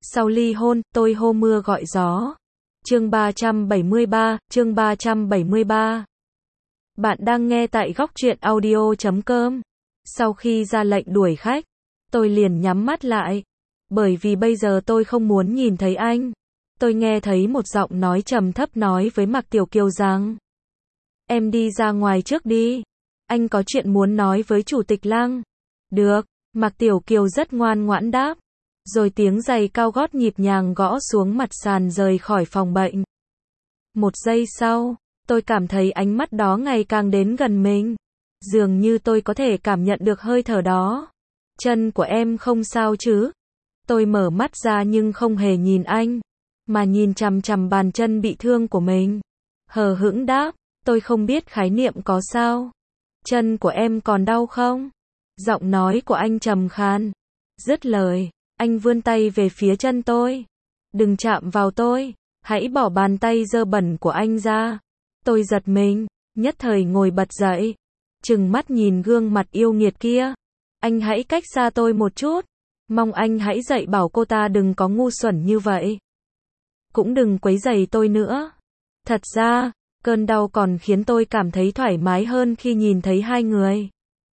Sau ly hôn, tôi hô mưa gọi gió. Chương 373. Bạn đang nghe tại góc truyện audio.com. Sau khi ra lệnh đuổi khách, tôi liền nhắm mắt lại. Bởi vì bây giờ tôi không muốn nhìn thấy anh. Tôi nghe thấy một giọng nói trầm thấp nói với Mạc Tiểu Kiều rằng: Em đi ra ngoài trước đi. Anh có chuyện muốn nói với Chủ tịch Lăng. Được, Mạc Tiểu Kiều rất ngoan ngoãn đáp. Rồi tiếng giày cao gót nhịp nhàng gõ xuống mặt sàn rời khỏi phòng bệnh. Một giây sau, tôi cảm thấy ánh mắt đó ngày càng đến gần mình. Dường như tôi có thể cảm nhận được hơi thở đó. Chân của em không sao chứ? Tôi mở mắt ra nhưng không hề nhìn anh, mà nhìn chằm chằm bàn chân bị thương của mình. Hờ hững đáp, tôi không biết khái niệm có sao. Chân của em còn đau không? Giọng nói của anh trầm khan. Dứt lời, anh vươn tay về phía chân tôi. Đừng chạm vào tôi, hãy bỏ bàn tay dơ bẩn của anh ra. Tôi giật mình, nhất thời ngồi bật dậy, trừng mắt nhìn gương mặt yêu nghiệt kia. Anh hãy cách xa tôi một chút. Mong anh hãy dạy bảo cô ta đừng có ngu xuẩn như vậy. Cũng đừng quấy rầy tôi nữa. Thật ra, cơn đau còn khiến tôi cảm thấy thoải mái hơn khi nhìn thấy hai người.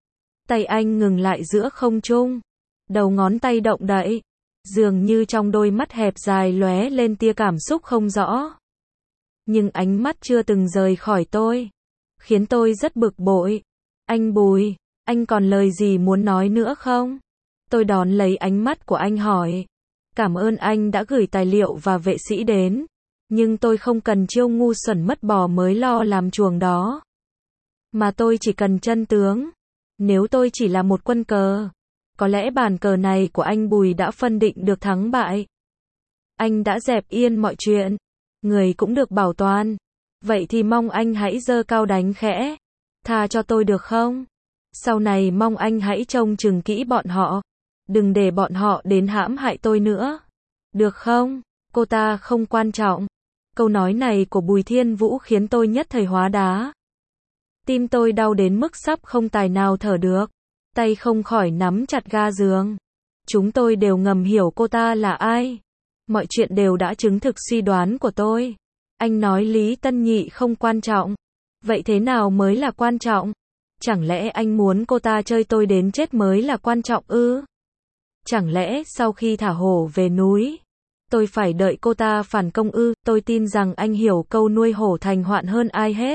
Tay anh ngừng lại giữa không trung. Đầu ngón tay động đậy. Dường như trong đôi mắt hẹp dài lóe lên tia cảm xúc không rõ. Nhưng ánh mắt chưa từng rời khỏi tôi, khiến tôi rất bực bội. Anh Bùi, anh còn lời gì muốn nói nữa không? Tôi đón lấy ánh mắt của anh hỏi. Cảm ơn anh đã gửi tài liệu và vệ sĩ đến. Nhưng tôi không cần chiêu ngu xuẩn mất bò mới lo làm chuồng đó. Mà tôi chỉ cần chân tướng. Nếu tôi chỉ là một quân cờ, có lẽ bàn cờ này của anh Bùi đã phân định được thắng bại. Anh đã dẹp yên mọi chuyện. Người cũng được bảo toàn. Vậy thì mong anh hãy giơ cao đánh khẽ. Tha cho tôi được không? Sau này mong anh hãy trông chừng kỹ bọn họ. Đừng để bọn họ đến hãm hại tôi nữa. Được không? Cô ta không quan trọng. Câu nói này của Bùi Thiên Vũ khiến tôi nhất thời hóa đá. Tim tôi đau đến mức sắp không tài nào thở được. Tay không khỏi nắm chặt ga giường. Chúng tôi đều ngầm hiểu cô ta là ai. Mọi chuyện đều đã chứng thực suy đoán của tôi. Anh nói Lý Tân Nhị không quan trọng. Vậy thế nào mới là quan trọng? Chẳng lẽ anh muốn cô ta chơi tôi đến chết mới là quan trọng ư? Chẳng lẽ sau khi thả hổ về núi, tôi phải đợi cô ta phản công ư? Tôi tin rằng anh hiểu câu nuôi hổ thành hoạn hơn ai hết.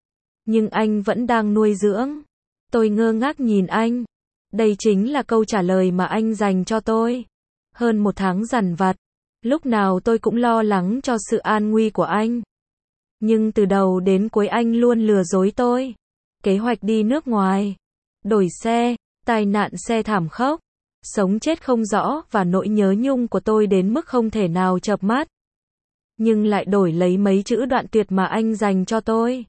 Nhưng anh vẫn đang nuôi dưỡng. Tôi ngơ ngác nhìn anh. Đây chính là câu trả lời mà anh dành cho tôi. Hơn một tháng dằn vặt. Lúc nào tôi cũng lo lắng cho sự an nguy của anh. Nhưng từ đầu đến cuối anh luôn lừa dối tôi. Kế hoạch đi nước ngoài, đổi xe, tai nạn xe thảm khốc, sống chết không rõ và nỗi nhớ nhung của tôi đến mức không thể nào chợp mắt. Nhưng lại đổi lấy mấy chữ đoạn tuyệt mà anh dành cho tôi.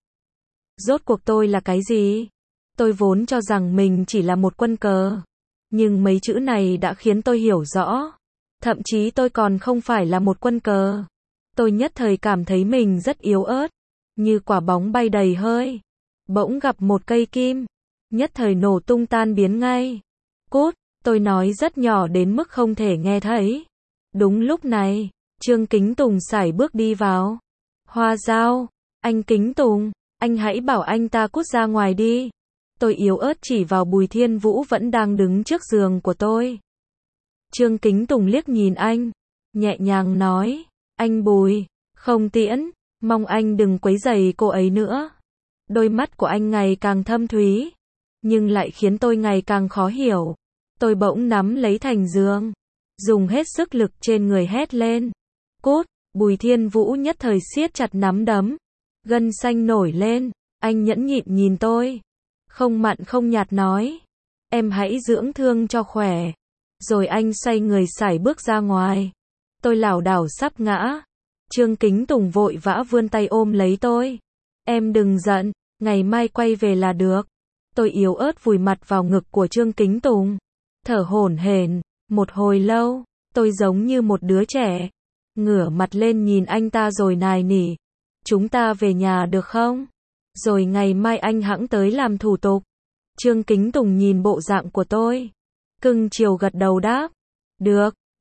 Rốt cuộc tôi là cái gì? Tôi vốn cho rằng mình chỉ là một quân cờ. Nhưng mấy chữ này đã khiến tôi hiểu rõ. Thậm chí tôi còn không phải là một quân cờ. Tôi nhất thời cảm thấy mình rất yếu ớt, như quả bóng bay đầy hơi. Bỗng gặp một cây kim, nhất thời nổ tung tan biến ngay. Cút, tôi nói rất nhỏ đến mức không thể nghe thấy. Đúng lúc này, Trương Kính Tùng sải bước đi vào. Hoa Dao, anh Kính Tùng, anh hãy bảo anh ta cút ra ngoài đi. Tôi yếu ớt chỉ vào Bùi Thiên Vũ vẫn đang đứng trước giường của tôi. Trương Kính Tùng liếc nhìn anh, nhẹ nhàng nói, anh Bùi, không tiễn, mong anh đừng quấy rầy cô ấy nữa. Đôi mắt của anh ngày càng thâm thúy, nhưng lại khiến tôi ngày càng khó hiểu. Tôi bỗng nắm lấy thành giường, dùng hết sức lực trên người hét lên. Cút, Bùi Thiên Vũ nhất thời siết chặt nắm đấm, gân xanh nổi lên, anh nhẫn nhịn nhìn tôi. Không mặn không nhạt nói, em hãy dưỡng thương cho khỏe. Rồi anh xoay người sải bước ra ngoài. Tôi lảo đảo sắp ngã. Trương Kính Tùng vội vã vươn tay ôm lấy tôi. Em đừng giận, ngày mai quay về là được. Tôi yếu ớt vùi mặt vào ngực của Trương Kính Tùng, thở hổn hển. Một hồi lâu, tôi giống như một đứa trẻ, ngửa mặt lên nhìn anh ta rồi nài nỉ. Chúng ta về nhà được không? Rồi ngày mai anh hẵng tới làm thủ tục. Trương Kính Tùng nhìn bộ dạng của tôi, cưng chiều gật đầu đáp. Được,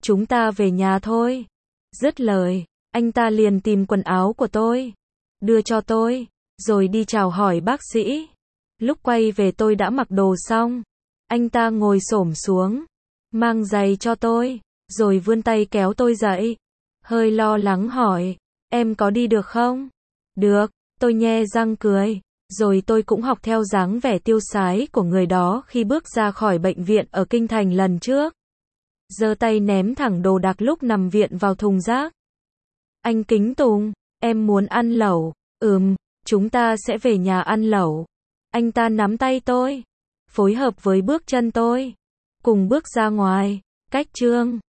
chúng ta về nhà thôi. Dứt lời, anh ta liền tìm quần áo của tôi, đưa cho tôi, rồi đi chào hỏi bác sĩ. Lúc quay về tôi đã mặc đồ xong. Anh ta ngồi xổm xuống, mang giày cho tôi, rồi vươn tay kéo tôi dậy. Hơi lo lắng hỏi, em có đi được không? Được, tôi nhe răng cười. Rồi tôi cũng học theo dáng vẻ tiêu sái của người đó khi bước ra khỏi bệnh viện ở Kinh Thành lần trước. Giơ tay ném thẳng đồ đạc lúc nằm viện vào thùng rác. Anh Kính Tùng, em muốn ăn lẩu. Chúng ta sẽ về nhà ăn lẩu. Anh ta nắm tay tôi, phối hợp với bước chân tôi, cùng bước ra ngoài. Cách Trương